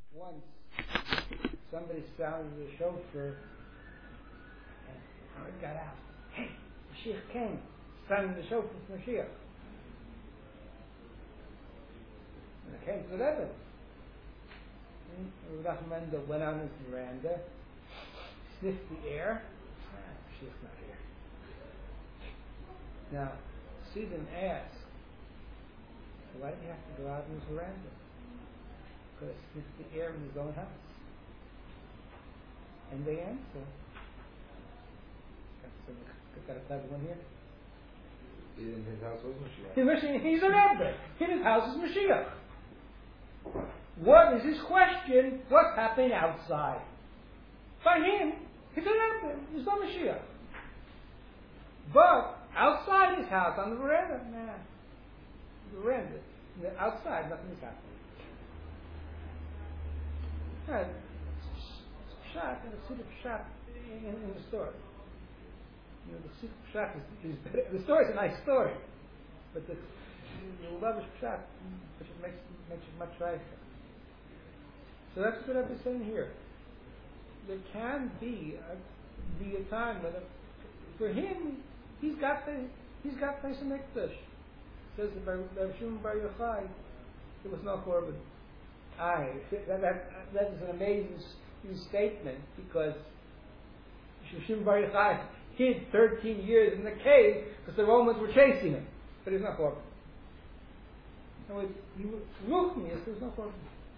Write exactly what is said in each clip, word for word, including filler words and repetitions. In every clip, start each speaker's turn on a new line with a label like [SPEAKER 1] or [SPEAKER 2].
[SPEAKER 1] Once somebody sounded the shofar and Howard got out. Hey, Mashiach came. Sounding the shofar for Mashiach. And it came to the Rebbe. And Rav Mendel went out into the veranda, sniffed the air. Ah, Mashiach's not here. Now, Sidon asked, why did he have to go out in his veranda? Because he sniffed the air in his own house. And they answer. Got a clever one here.
[SPEAKER 2] In his house was Mashiach.
[SPEAKER 1] He's a Rebbe. In his house is Mashiach. What is his question? What's happening outside? By him, he's a Rebbe. He's not Mashiach. But outside his house, on the veranda, nah. The veranda. Outside, nothing is happening. Right. Pshat, and a suit of pshat in, in, in the story. You know, the suit of pshat is, is better. The story is a nice story, but the, the love of pshat, which it makes makes it much nicer. So that's what I'm saying here. There can be a, be a time when, a, for him, he's got the he's got place in Mikdash. Says the Rav Shimon Bar Yochai, there was no korban. Aye, that, that, that is an amazing statement because Rav Shimon Bar Yochai hid thirteen years in the cave because the Romans were chasing him, but he's not korban. And with Ruchnius, there's no korban.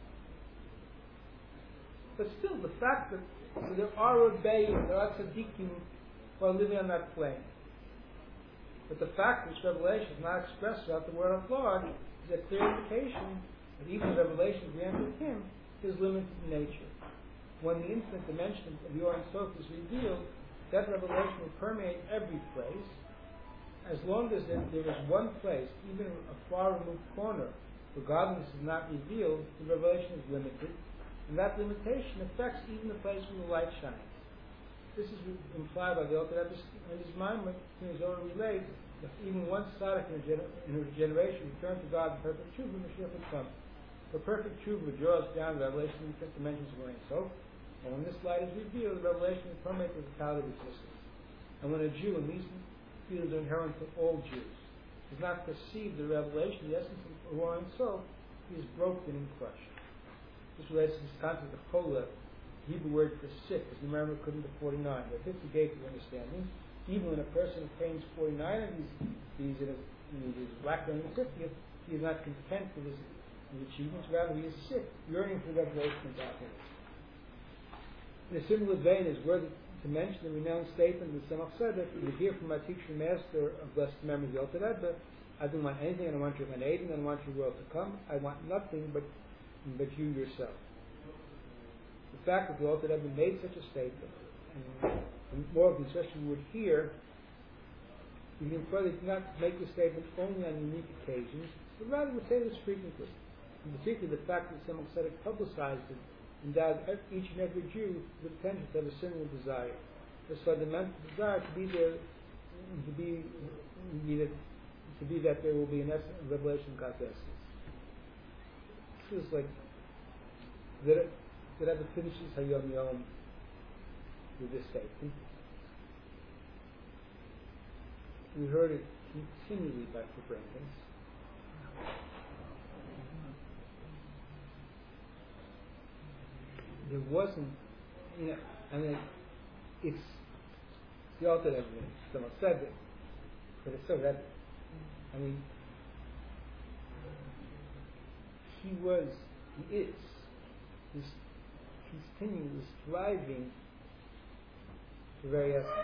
[SPEAKER 1] But still, the fact that so there are Rebbeim, there are Tzaddikim who are living on that plane. But the fact that this revelation is not expressed throughout the word of God is a clear indication that even the revelation granted him is limited in nature. When the infinite dimension of the Or Ein Sof is revealed, that revelation will permeate every place. As long as there, there is one place, even a far removed corner, where godliness is not revealed, the revelation is limited. And that limitation affects even the place where the light shines. This is implied by the Alter Rebbe in his mind when he was already relayed that even one tzaddik in, gener- in a generation returned to God in perfect tshuva, Mashiach would come. For perfect tshuva draws down the revelation in different dimensions of Ein Sof, and when this light is revealed, the revelation will permeate the totality of existence. And when a Jew, and these fields are inherent to all Jews, does not perceive the revelation, the essence of Ein Sof, he is broken and crushed. This relates to this concept of chola, Hebrew word for sick, as the Rambam couldn't to forty-nine. There are fifty-eight of understanding. Even when a person attains forty-nine and he's, he's in, a, he's lacking in the fiftieth, he is not content with his, his achievements, rather he is sick, yearning for revelation of godliness. In a similar vein, it's worthy to mention the renowned statement of Tzemach Tzedek, we hear from my teacher and master of blessed memory, the Alter Rebbe, I don't want anything, I don't want your Gan Eden, I don't want your world to come, I want nothing but but you yourself. The fact that the Alter Rebbe made such a statement, and more of the instruction we would hear, we can further not make the statement only on unique occasions, but rather would say this frequently. And particularly the fact that Tzemach Tzedek publicized it, endowed each and every Jew with the potential to have a similar desire, this fundamental desire to be there, to be, to be that there will be an essence, a revelation of God's essence. Is like the Rebbe finishes Hayom Yom with this statement. We heard it continually by Fabrenkins. There wasn't, you know, I mean, it's the Alter Rebbe, someone said it, but it's so Rebbe. I mean, he was, he is, this continuous striving to very essence.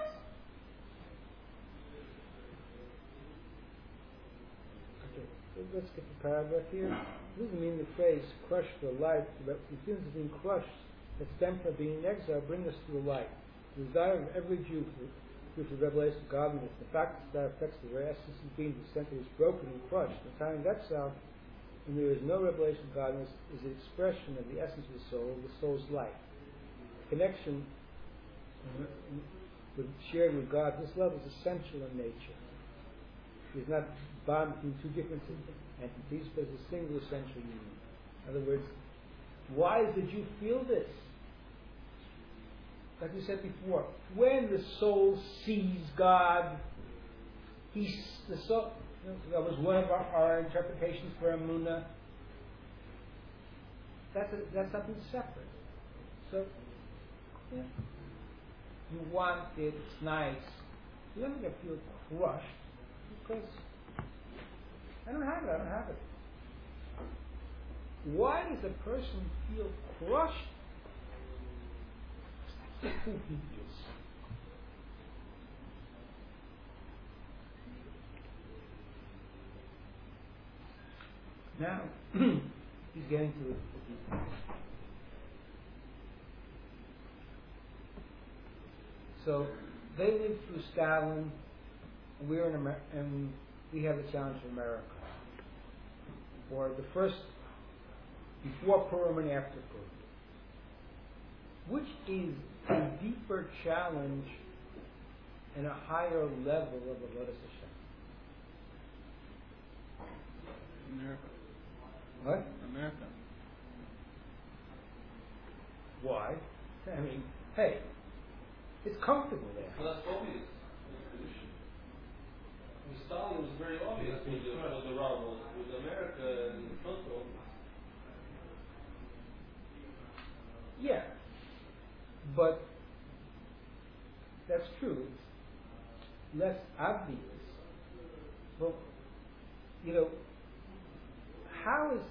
[SPEAKER 1] Okay, so let's get the paragraph here. It doesn't mean the phrase crushed for life, but the feelings of being crushed that stem from being in exile bring us to the light. The desire of every Jew for the revelation of godliness, the fact that that affects the very essence of being, the extent that is broken and crushed, the time in exile, when there is no revelation of godliness, is the expression of the essence of the soul, the soul's life. Connection with, shared with God, this love is essential in nature. It is not bound between two different entities, but is a single essential union. In other words, Why does the Jew feel this? Like we said before, when the soul sees God, he's the soul. That was one of our, our interpretations for Emunah. That's a, that's something separate. So, yeah. You want it, it's nice. You don't get feel crushed because I don't have it, I don't have it. Why does a person feel crushed? That's who he is. Now, he's getting to it. So they lived through Stalin, and we're in Amer- and we have the challenge of America. Or the first, before Purim and after Purim. Which is a deeper challenge and a higher level of Avodas Hashem?
[SPEAKER 3] America.
[SPEAKER 1] What?
[SPEAKER 3] America.
[SPEAKER 1] Why? I mean, hey, it's comfortable there.
[SPEAKER 4] Well, that's obvious. With Stalin, it was very obvious with the, with the rebels, with America and Trumpville.
[SPEAKER 1] Yeah, but that's true. It's less obvious. But, you know, how is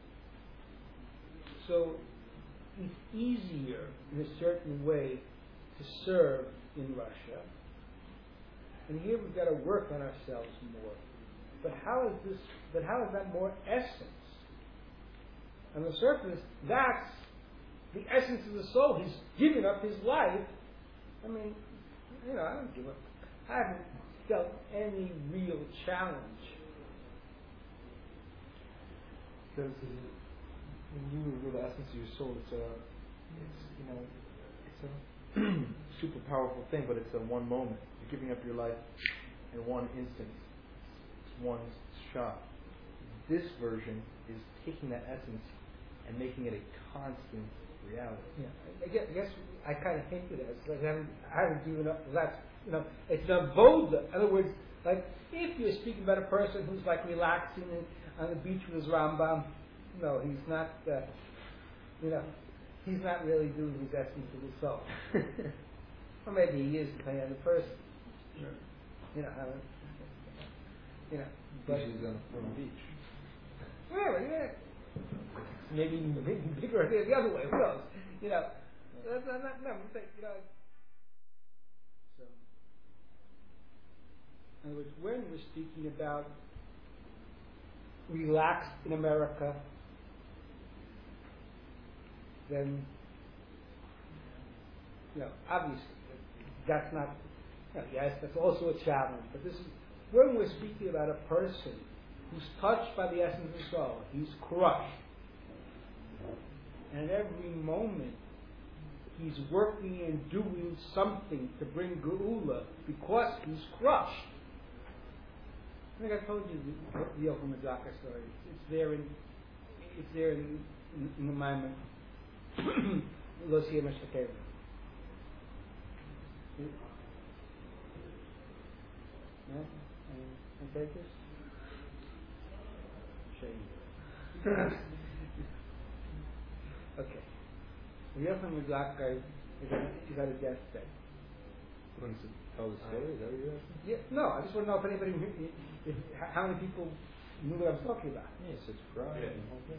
[SPEAKER 1] so it's easier in a certain way to serve in Russia, and here we've got to work on ourselves more. But how is this? But how is that more essence? On the surface, that's the essence of the soul. He's given up his life. I mean, you know, I don't give up. I haven't felt any real challenge.
[SPEAKER 2] Because when you reveal the essence of your soul, it's a, it's you know, it's a super powerful thing, but it's a one moment. You're giving up your life in one instant. It's one shot. This version is taking that essence and making it a constant reality.
[SPEAKER 1] Yeah, I guess, I guess I kind of hinted at it. Like I haven't, I haven't given up. That's you know, it's an avoda. In other words, like if you're speaking about a person who's like relaxing in, on the beach with his Rambam, no, he's not. Uh, you know, he's not really doing his essence of the soul. Or maybe he is, depending on the person.
[SPEAKER 2] Sure.
[SPEAKER 1] You know, how, you know, but
[SPEAKER 2] He's on a beach.
[SPEAKER 1] Really, yeah. Maybe even big, bigger the other way. Who knows? You know, that's not, not, no, I'm saying, you know. So, in other words, when we're speaking about relaxed in America, then, you know, obviously, that's not, you know, yes, that's also a challenge, but this is, when we're speaking about a person who's touched by the essence of the soul, he's crushed. And at every moment, he's working and doing something to bring Geula because he's crushed. I think I told you the, the Yochel Mazaka story. It's, it's there in, it's there in, in, in the Maimon. Lo Siyeh Mashtakeva. No? And take this? Shame. Okay. Yochel Mazaka is at his deathbed.
[SPEAKER 2] Want to tell the story? Is that what you're asking?
[SPEAKER 1] Yeah, no, I just want to know if anybody, if, if, how many people knew what I was talking about.
[SPEAKER 2] Yes, it's fried
[SPEAKER 4] Yeah.
[SPEAKER 2] and the whole thing.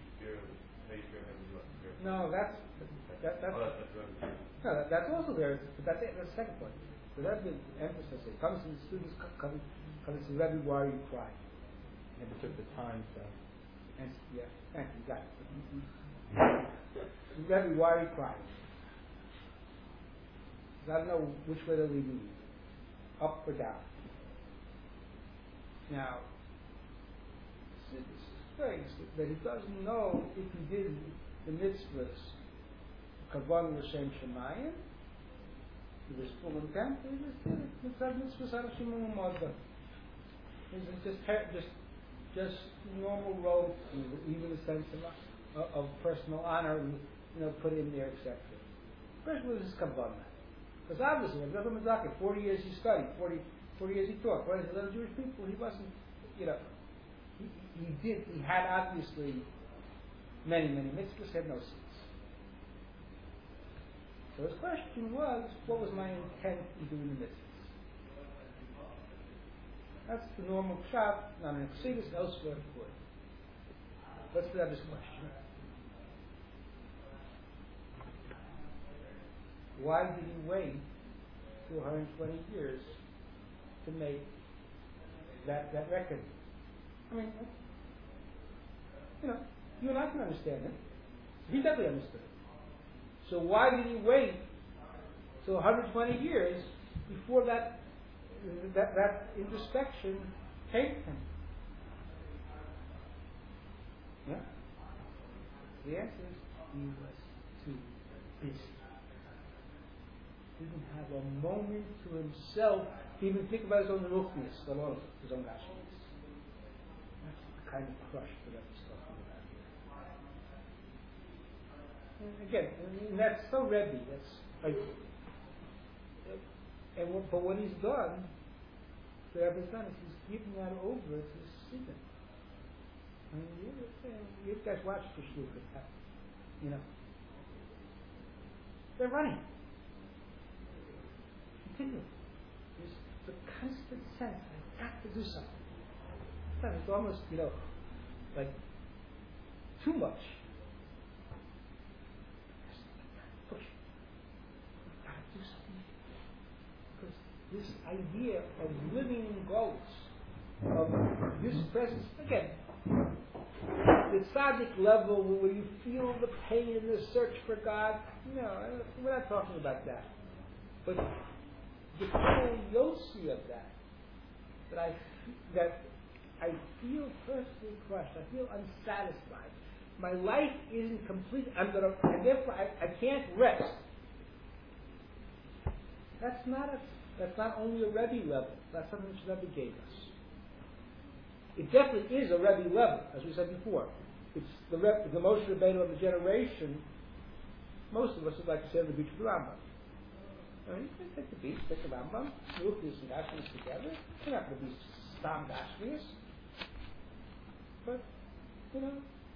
[SPEAKER 1] No, that's that, that's
[SPEAKER 4] Oh, that's right.
[SPEAKER 1] no, that, that's also there. But that's it. That's the second point. So that's the emphasis. It comes to the students, come, comes to Rebbe, why are you crying?
[SPEAKER 2] And it took the time to.
[SPEAKER 1] And yeah, thank you, got it. Rebbe, why are you crying? I don't know which way they're leading you, up or down. Now, it's strange that he doesn't know if he did the mitzvahs, Kavon L'Shem Shemayim, he was full intent, he just did it. Mitzvah mitzvahs out of Shimon U'Modda. It's just, just, just normal road, even the sense of life. of, of personal honor, and, you know, put in there, et cetera. First was his kavanah. Because obviously, when Rebbe Mezakeh, forty years he studied, forty, forty years he taught, forty years he loved Jewish people, he wasn't, you know, he, he did, he had obviously many, many mitzvahs, had no sins. So his question was, what was my intent in doing the mitzvahs? That's the normal shot, not in Exodus, elsewhere, of course. Let's have this question. Why did he wait to one hundred twenty years to make that, that record? I mean, you know, you and I can understand it. He definitely understood it. So why did he wait till one hundred twenty years before that that, that introspection came to him? Yeah? The answer is he was too busy. He didn't have a moment to himself to even think about his own ruchnius, his own gashmius. That's the kind of crush that he's talking about here. And again, and that's so Rebbe. That's like, and what, but what he's done, the Rebbe's done, is he's given that over to his student. I mean, you, you guys watch the shluchim, you know. They're running. Continue. There's the constant sense, I've got to do something. Sometimes it's almost, you know, like too much. Push. I've got to do something. Because this idea of living in goals, of this presence, again, the tzaddik level where you feel the pain and the search for God, no, we're not talking about that. But the whole yossi of that, that I, that I feel personally crushed, I feel unsatisfied. My life isn't complete. I'm gonna, and therefore I, I can't rest. That's not a, that's not only a Rebbe level. That's something which Rebbe gave us. It definitely is a Rebbe level, as we said before. It's the Rebbe, the Moshe Rabbeinu of the generation. Most of us would like to say on the beach of the Rambam. I mean, you can take the beach, take the Rambam, move these and Gashmias together. They're not going to be Stam Gashmias. But, you know,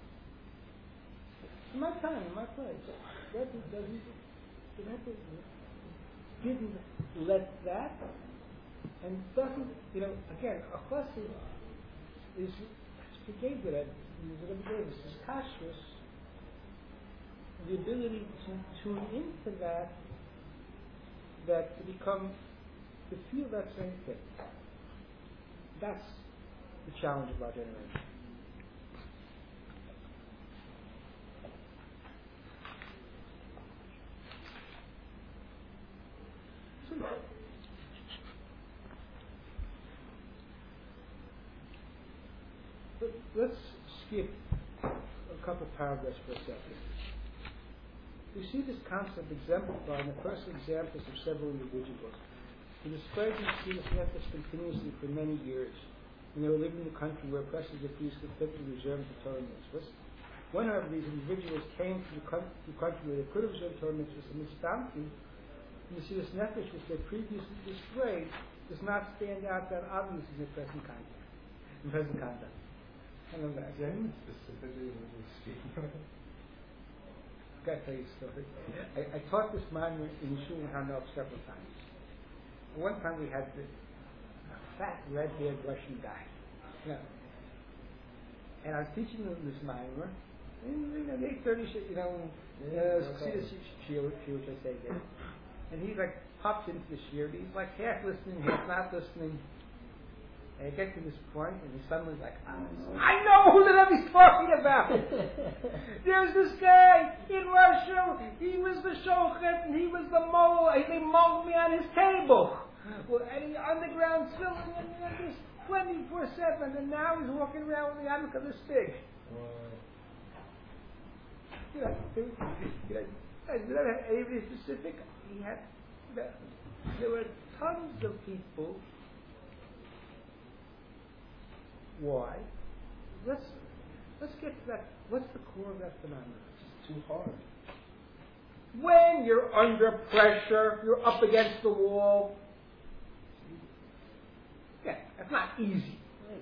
[SPEAKER 1] in my time, in my place, Rebbe doesn't, the Rebbe didn't let that, and doesn't, you know, again, a chassid is, he gave the Rebbe, the Rebbe gave us, his kashrus, the ability to tune into that, that to become, to feel that same thing. That's the challenge of our generation. But let's skip a couple paragraphs for a second. We see this concept exemplified in the personal examples of several individuals who displayed these serious methods continuously for many years when they were living in a country where oppressors of priests conflicted reserved the Torah mitzvahs. One of these individuals came to the country where they could have observed Torah mitzvahs and mistamkim, and the serious nefesh which they previously displayed does not stand out that obviously in the present context. In present context. I know that.
[SPEAKER 2] Zen specifically when we speak about it.
[SPEAKER 1] I've got to tell you a story. I, I taught this man in Shul in Hanok several times. One time we had this fat, red-haired Russian guy. You know, and I was teaching him this mimer. And you know, the eight thirty, you know, shiur, which I say there. And he like pops into the shiur. He's like half listening, half not listening. And I get to this point, and he suddenly like, I know who the Rebbe's talking about. There's this guy in Russia. He was the shochet, and he was the mole. They molded me on his table. Well, and he underground filling, and you know, this twenty-four seven, and now he's walking around with the yarmulke this big. You know, you know, I didn't have anybody specific. He had, there were tons of people. Why? Let's let's get to that. What's the core of that phenomenon?
[SPEAKER 2] It's too hard.
[SPEAKER 1] When you're under pressure, you're up against the wall. Yeah, that's not easy.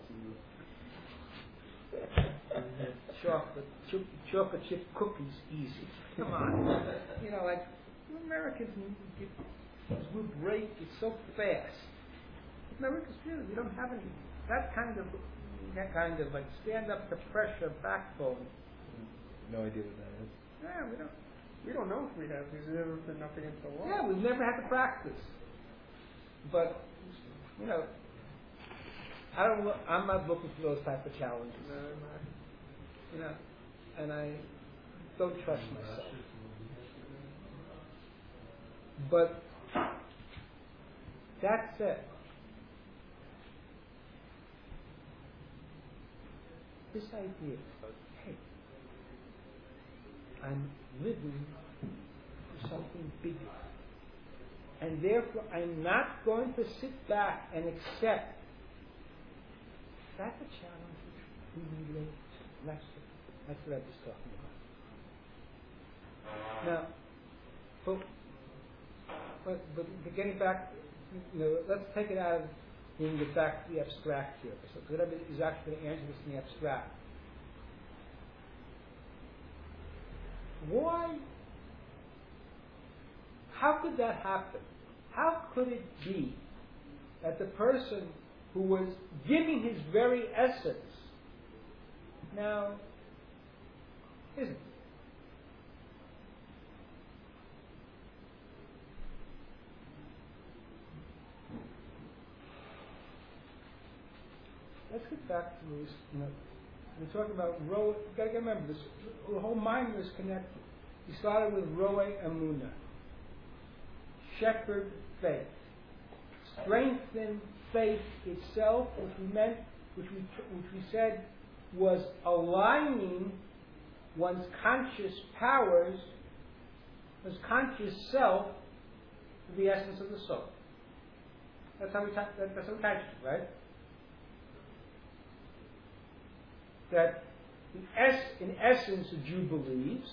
[SPEAKER 1] chocolate, chip, chocolate chip cookies, easy. Come on, you know, like Americans, get, we break it so fast. Americans really, we don't have any that kind of that kind of like stand up to pressure backbone.
[SPEAKER 2] No idea what that is.
[SPEAKER 1] Yeah, we don't.
[SPEAKER 3] We don't know if we have because we've never been up against the wall.
[SPEAKER 1] Yeah, we've never had to practice. But you know, I don't. Look, I'm not looking for those type of challenges.
[SPEAKER 3] No, I'm not.
[SPEAKER 1] You know, and I don't trust myself. But that said, this idea of, hey, I'm living for something bigger, and therefore I'm not going to sit back and accept. That's a challenge which we relate to. That's, that's what I was talking about. Now, but, but, but getting back, you know, let's take it out of and get back to the abstract here. So whatever is actually going to answer this in the abstract. Why? How could that happen? How could it be that the person who was giving his very essence now isn't? Let's get back to this. You know, we're talking about Roe. You got to remember this. The whole mind was connected. We started with Roe Amuna, shepherd faith, strengthen faith itself, which we meant, which we which we said was aligning one's conscious powers, one's conscious self, to the essence of the soul. That's how we that, that's how we touched it, right? That in, es- in essence a Jew believes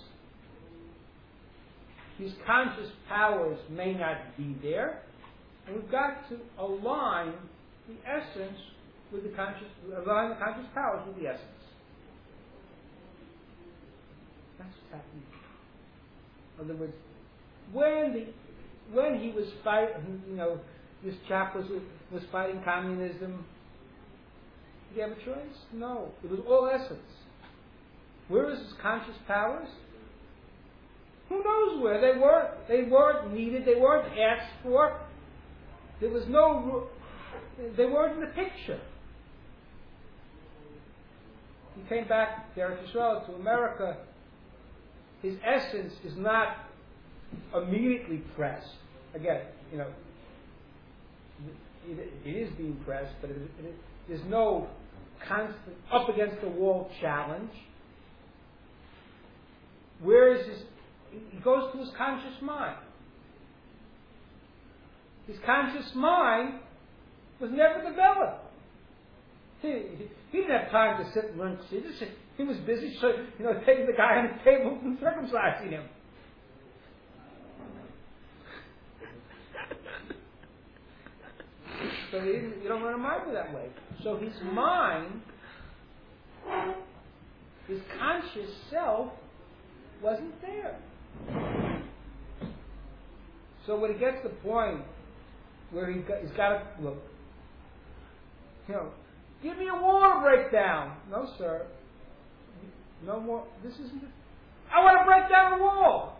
[SPEAKER 1] his conscious powers may not be there, and we've got to align the essence with the conscious, align the conscious powers with the essence. That's what's happening. In other words, when the when he was fighting, you know, this chap was was fighting communism. Did he have a choice? No. It was all essence. Where is his conscious powers? Who knows where? They weren't, they weren't needed. They weren't asked for. There was no... They weren't in the picture. He came back to Eretz Yisrael, to America. His essence is not immediately pressed. Again, you know, it, it is being pressed, but it, it, there's no constant up against the wall challenge. Where is his? He goes to his conscious mind. His conscious mind was never developed. He, he didn't have time to sit and learn chassidus. He was busy, you know, taking the guy on the table and circumcising him. So he didn't, you don't learn a mind that way. So his mind, his conscious self, wasn't there. So when he gets to the point where he got, he's got to look, you know, give me a wall to break down. No, sir. No more. This isn't. I want to break down the wall.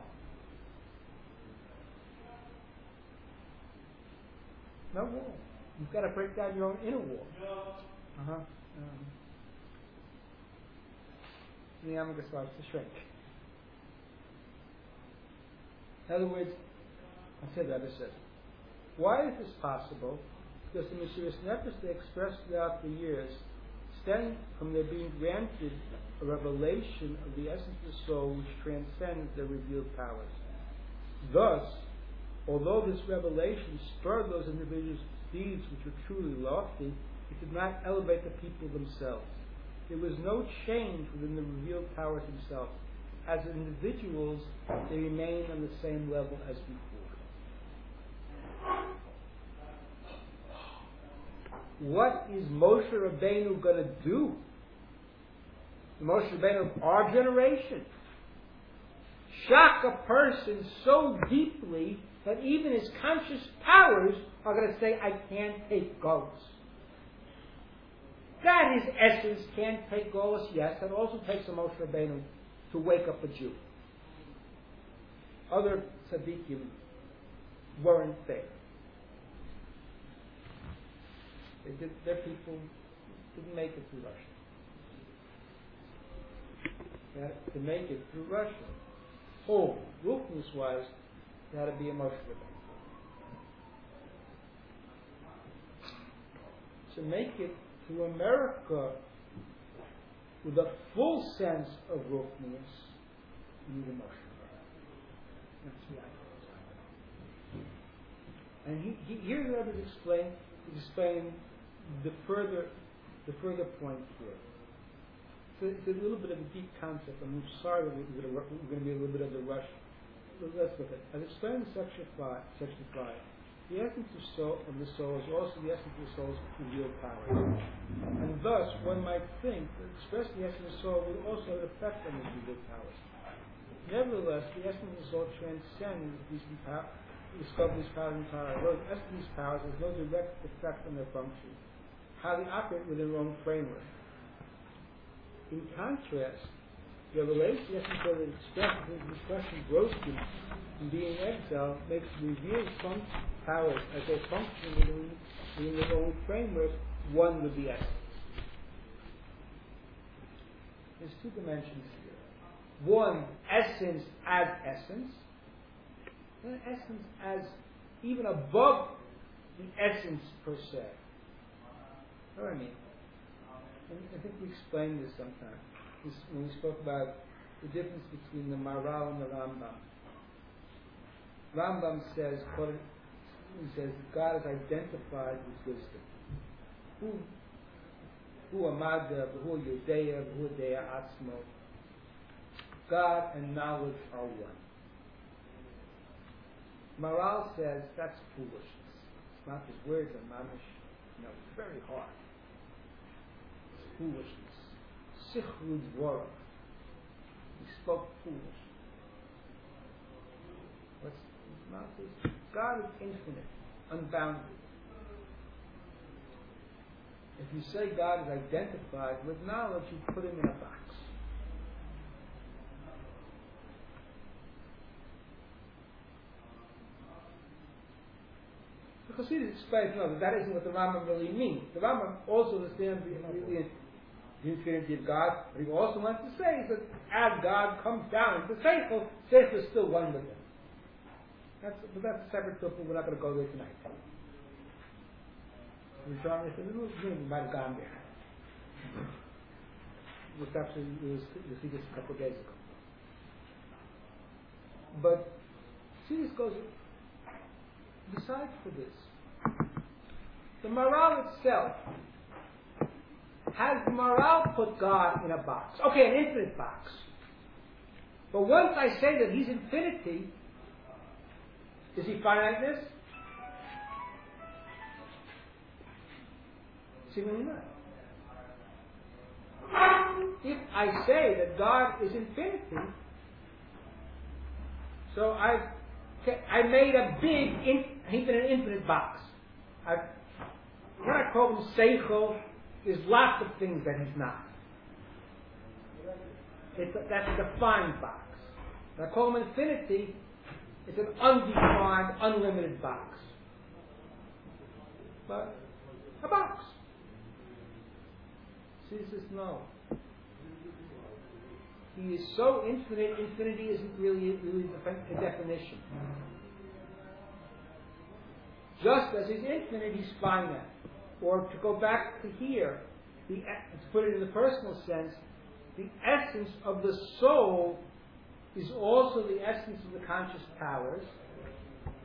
[SPEAKER 1] No wall. You've got to break down your own inner wall. Uh huh. Um, the yarmulke starts to shrink. In other words, I said that I said, why is this possible? Because the Mesiras Nefesh they expressed throughout the years stem from their being granted a revelation of the essence of the soul which transcends their revealed powers. Thus, although this revelation spurred those individuals' deeds which were truly lofty, it did not elevate the people themselves. there was no change within the revealed powers themselves. As individuals, they remained on the same level as before. What is Moshe Rabbeinu going to do? Moshe Rabbeinu of our generation. Shock a person so deeply that even his conscious powers are going to say, I can't take Golus. That his essence can't take Golus, yes. That also takes a Moshe Rabbeinu to wake up a Jew. Other tzaddikim weren't there. They did, their people didn't make it through Russia. They had to make it through Russia. Oh, Ruchnis-wise, there had to be a Moshe Rabbeinu. To make it through America with a full sense of Ruchnis, you need a Moshe Rabbeinu. That's the idea. And he, he, here the Rebbe is explain, explain the further, the further point here. So it's a little bit of a deep concept. I'm sorry that we're going, to, we're going to be a little bit of a rush. Let's look at it. As explained in section five, section five, the essence of, soul, of the soul is also the essence of the soul's revealed power. And thus, one might think that expressing the essence of the soul would also have an effect on these revealed powers. Nevertheless, the essence of the soul transcends these powers, the scope of these powers entirely. Though the essence of these powers has no direct effect on their function, how they operate within their own framework. In contrast, the revelation, the essence of the expression, the expression Groskin in being exiled makes revealed some powers as they function within, within their own framework, one with the essence. There's two dimensions here. One, essence as essence, and essence as even above the essence per se. What do I mean? I think we explained this sometime. This, when we spoke about the difference between the Maharal and the Rambam. Rambam says, he says, God is identified with wisdom. Who, who Amada, who Yodeya, who Deya Atzmo. God and knowledge are one. Maharal says that's foolishness. It's not his words are mamish. No, it's very hard. Foolishness. Sichru dvora. He spoke foolish. What's not this? God is infinite, unbounded. If you say God is identified with knowledge, you put him in a box. The Chassidus explains, no, that isn't what the Rambam really means. The Rambam also understands the, the, the infinity of God, but he also wants to say that as God comes down into Seichel, Seichel is still one with him. That's, but that's a separate topic. We're not going to go there tonight. We might have gone there. We actually we see this a couple of days ago. But see, this goes. Besides for this, the Maharal itself has the Maharal put God in a box. Okay, an infinite box. But once I say that he's infinity, is he finiteness? Seemingly not. If I say that God is infinity, so I I made a big, in, infinite, infinite box. I, when I call him Seichel, there's lots of things that he's not. It's a, that's a defined box. When I call him infinity, it's an undefined, unlimited box. But a box. See, he says no. He is so infinite, infinity isn't really, really a definition. Just as he's infinite, he's finite. Or to go back to here, the, to put it in the personal sense, the essence of the soul is also the essence of the conscious powers.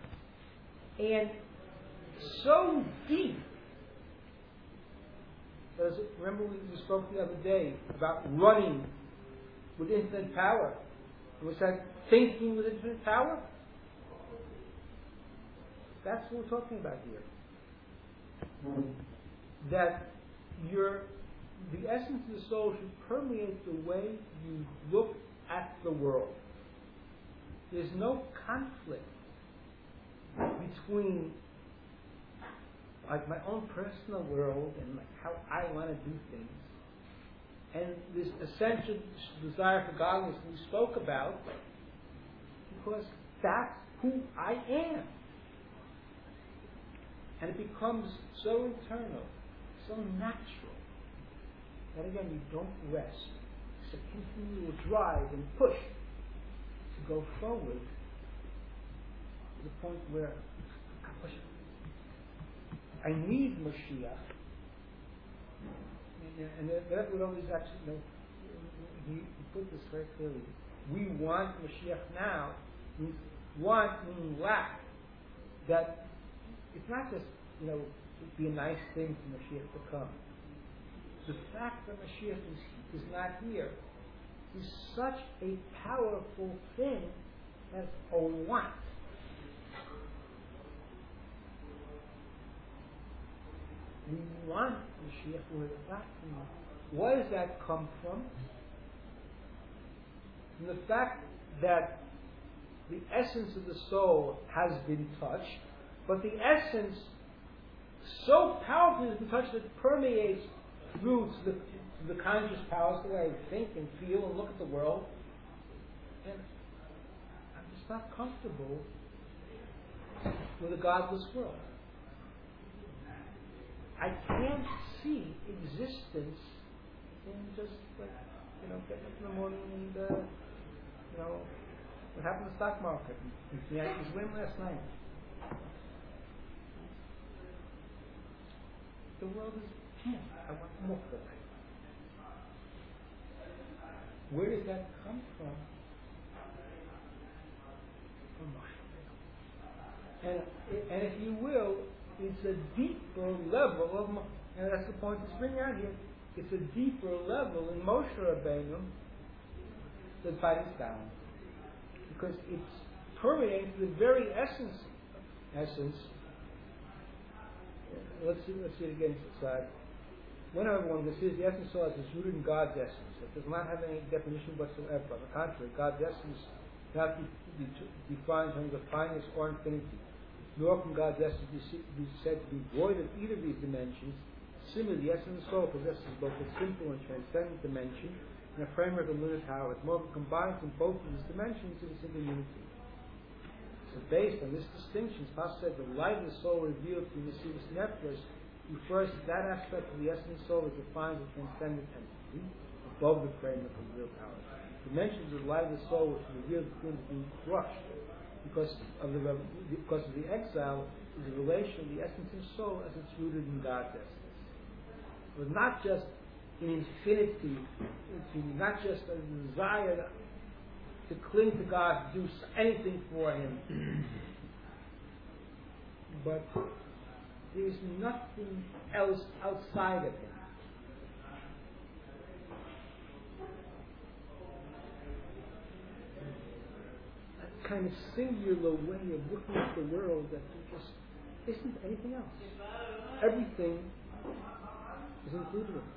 [SPEAKER 1] And so deep, Does it, remember we spoke the other day about running with infinite power. Was that thinking with infinite power? That's what we're talking about here. That your the essence of the soul should permeate the way you look at the world. There's no conflict between like my own personal world and like how I want to do things and this essential desire for godliness we spoke about, because that's who I am. And it becomes so internal, so natural, that again you don't rest. It's a continual drive and push to go forward to the point where I need Mashiach. And that would always actually, you know, he put this very clearly. We want Mashiach now. We want meaning lack. That it's not just, you know, it'd be a nice thing for Mashiach to come. The fact that Mashiach is, is not here is such a powerful thing as a want. We want Mashiach, we're not. Where does that come from? From the fact that the essence of the soul has been touched, but the essence so powerfully has been touched that it permeates through to the, to the conscious powers, the way I think and feel and look at the world. And I'm just not comfortable with a godless world. I can't see existence in just like, you know, getting up in the morning and, uh, you know, what happened in the stock market. The Yankees win last night. The world is, yeah, I want more of that. Where does that come from? From Moshe. And, and if you will, it's a deeper level of, and that's the point to bring out here. It's a deeper level in Moshe Rabbeinu than fighting down, because it's permeating the very essence. Essence. Let's see. Let's see it again. Side. Whenever one this is the essence of it is rooted in God's essence. It does not have any definition whatsoever. On the contrary, God's essence cannot be, be defined in terms of fineness or infinity. Nor can God's essence be, be said to be void of either of these dimensions. Similarly, the essence of the soul possesses both a simple and transcendent dimension and a framework of limited power. It more combines in both of these dimensions in a single unity. So based on this distinction, Pasuk said the light of the soul revealed through Mesilas Nefesh refers to that aspect of the essence of the soul that defines a transcendent entity above the framework of real power. Dimensions of the light of the soul which is revealed through being crushed because of the because of the exile is a relation of the essence of soul as it's rooted in God's essence. But not just in infinity, not just a desire to cling to God, to do anything for Him, but there is nothing else outside of Him. Kind of singular way of looking at the world that there just isn't anything else. Everything is included in it.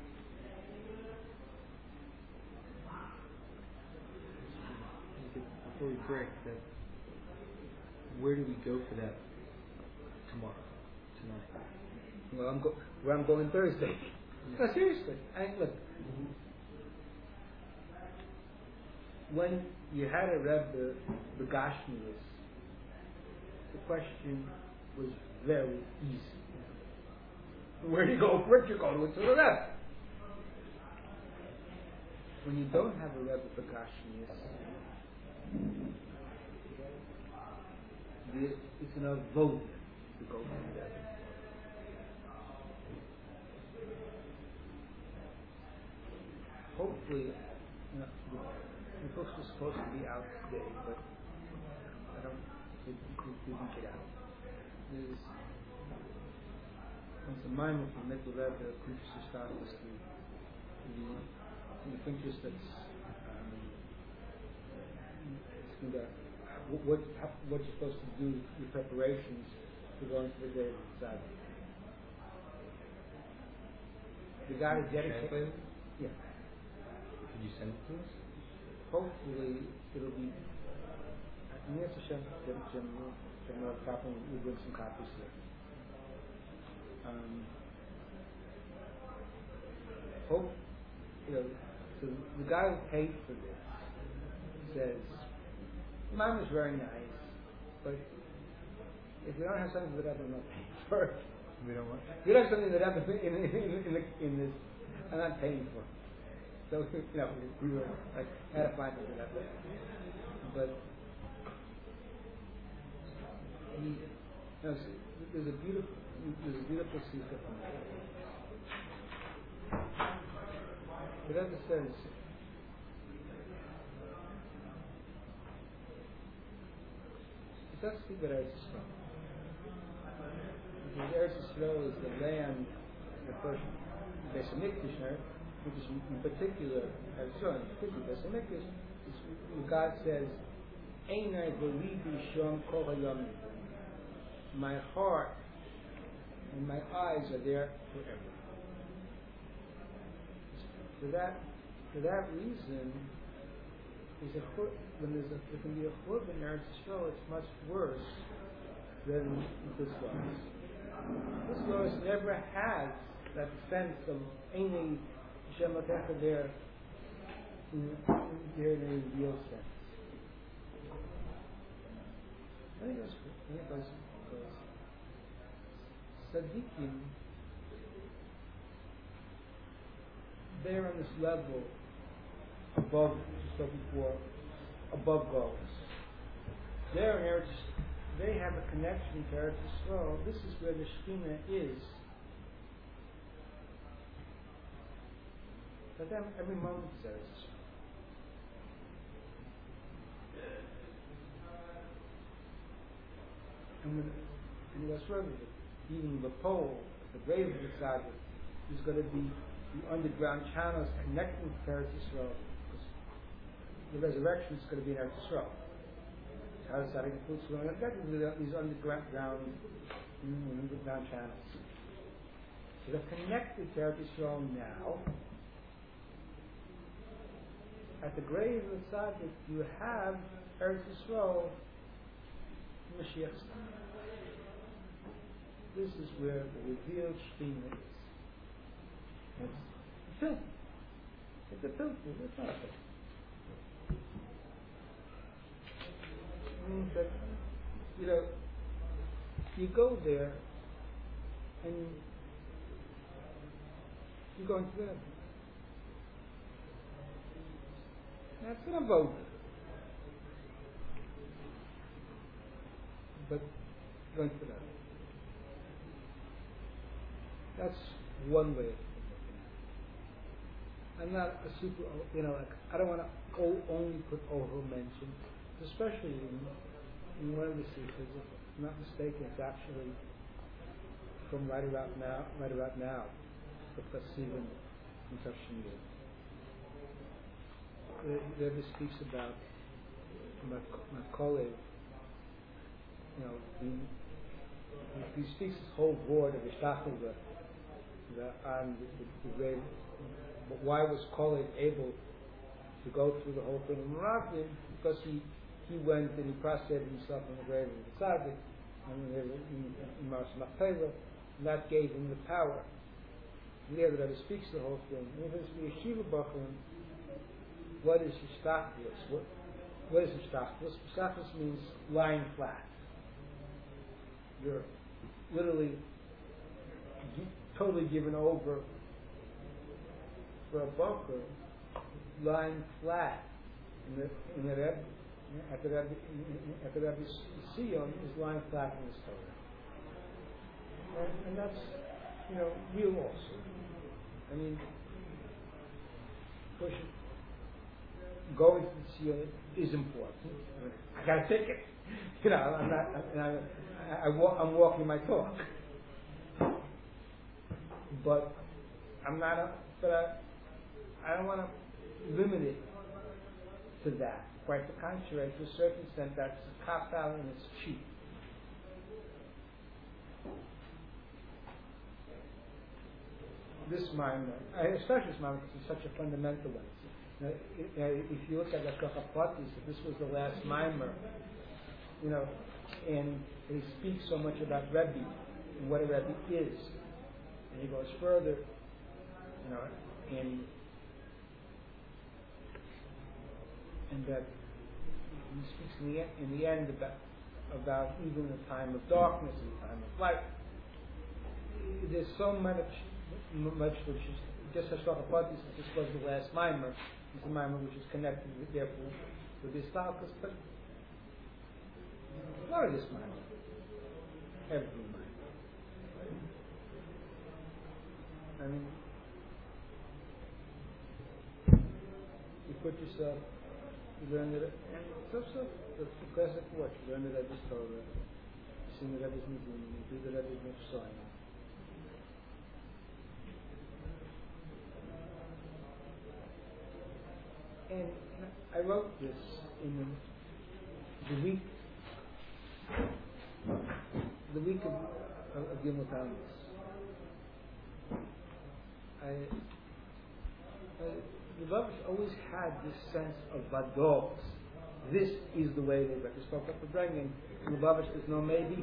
[SPEAKER 2] Before we break, that where do we go for that tomorrow, tonight?
[SPEAKER 1] Well, I'm go- where I'm going Thursday. Yeah. No, seriously. I mean, look. When you had a Rebbe, the, the Gashmias, the question was very easy. Where do you go for it? You go to it to the Rebbe. When you don't have a Rebbe, the Gashmias, it's an avoda to go to the Rebbe. Hopefully, you know, the books were supposed to be out today, but I don't think we didn't get out. There's comes to mind with the Middle Rebbe, the Pinchas Status, the the the Pinchas that's um, it's the, what how, what you're supposed to do, your preparations for going to the day of the Sabbath. The guy is dedicated. Yeah.
[SPEAKER 5] Could you send it to us?
[SPEAKER 1] Hopefully, it'll be. Yes, Hashem, Jim, Jim, Jim, Kaplan, we'll bring some copies here. Um, hope, you know, so the guy who paid for this says, mine was very nice, but if we don't have something that I'm not paying for it,
[SPEAKER 2] We don't want.
[SPEAKER 1] you don't have something that I'm in, in, in, in, the, in this, I'm not paying for it. So, you know, we were like, had to find it for that. But, he, you know, there's a beautiful, there's a beautiful secret from it. The Rebbe says, it does speak about Eretz Yisrael. Because Eretz Yisrael is the land, the first Beis Hamikdash, which is in particular Eretz Yisrael, in particular Beis Hamikdash, God says, Einai v'libi shom kol hayom. My heart and my eyes are there forever. For that, for that reason, there's a chur, when there's a, there can be a churb in Eretz Yisrael, it's much worse than this was. This was never has that sense of any Hashem Latecha there in, there in a real sense. I think that's I think that's because Tzaddikim, they're on this level above, just said before, above goals. They're in Eretz, they have a connection to Eretz Yisrael. This is where the Shekhinah is. But then every moment is Eretz Yisrael. And when in West River, eating the pole, the grave of the Tzaddik, is going to be the underground channels connecting to Eretz Yisrael. The resurrection is going to be in Eretz Yisrael. How does that include these underground mm, underground channels? So they're connected to Eretz Yisrael now. At the grave of the Tzaddik, you have Eretz Yisrael, Mashiach's time. This is where the revealed Shekhinah is. It's a filter. It's a filter. It's not a filter. It means that, you know, you go there and you go into there. That's an avoda. But going to that. That's one way of looking at it. I'm not a super, you know, like, I don't want to only put over mention, especially in, in one of the Sikhs, if I'm not mistaken, it's actually from right about now, right about now, the Chasidim in Kashmir. The Rebbe speaks about my, my colleague, you know, he, he speaks this whole board of Ishtachel on the, the, the grave. But why was Kolev able to go through the whole thing in Morocco? Because he, he went and he prostrated himself in the grave of the Tzaddik, and in Mars Machpelah, and that gave him the power. And there the Rebbe speaks the whole thing. And if it's the Yeshiva Bachram, what is Ishtachlis? What, what is Ishtachlis? Ishtachlis means lying flat. You're literally totally given over for a bunker, lying flat in the in the Rebbe, at the Rebbe, at the Rebbe's Sion is lying flat in his Torah, and, and that's, you know, real also. I mean, push going to the Sion is important. I, mean, I got to take it. You know, I'm not. I, I, I walk, I'm walking my talk. but I'm not a, but I, I don't want to limit it to that. Quite the contrary, to a certain extent, that's a cop out and it's cheap. This minor, especially this minor, because it's such a fundamental one. Now, if you look at the Kachapatis, if this was the last mimer, you know, and he speaks so much about Rebbe and what a Rebbe is, and he goes further, you know, and and that he speaks in the, in the end about about even the time of darkness and the time of light. There's so much, much which is just as Kachapatis, this was the last mimer. It's a mimer which is connected with, therefore, with this Talkus, but not of this mimer. Every mimer. I mean, you put yourself, you learn it, and so so. The classic what you learn it at this Torah, you sing the Rebbe's Nidin, you do the Rebbe's Mitzvah. And I wrote this in the week, the week of, of, of Gimel Tammuz. I, I, the Babish always had this sense of vados. This is the way they read. They spoke up the bringing. In the Babish, there's no maybe.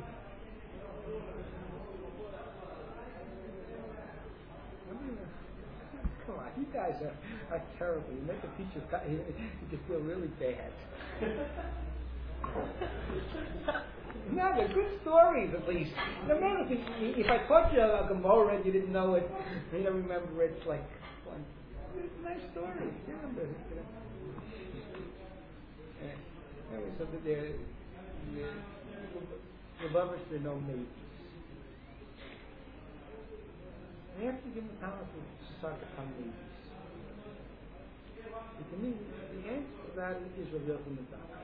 [SPEAKER 1] Come on, you guys are, are terrible. You make a teacher, you, you feel really bad. No, they're good stories at least. No matter if, if I taught you a Gemara and you didn't know it, you don't remember it, it's like, one. It's a nice story. You remember it. You know? Anyway, so that they're, the Babish, there are no maybes. They have to give them time to start to come maybes. And to me, the answer to that is revealed in the Torah.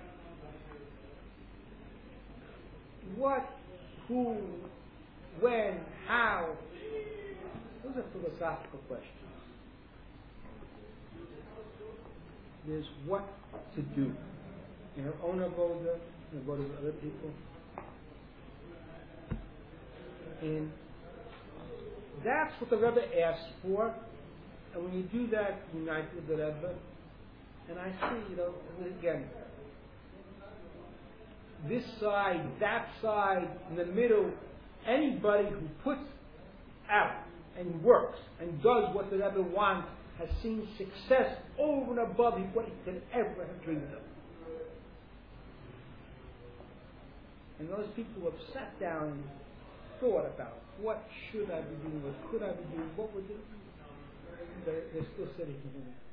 [SPEAKER 1] What, who, when, how, those are philosophical questions. There's what to do. In her own avoda, in the avoda of other people. And that's what the Rebbe asks for. And when you do that, unite with the Rebbe. And I see, you know, again, this side, that side, in the middle, anybody who puts out and works and does what the Rebbe wants has seen success over and above what he could ever have dreamed of. And those people who have sat down and thought about what should I be doing, what could I be doing, what would they, they're, they're still sitting here.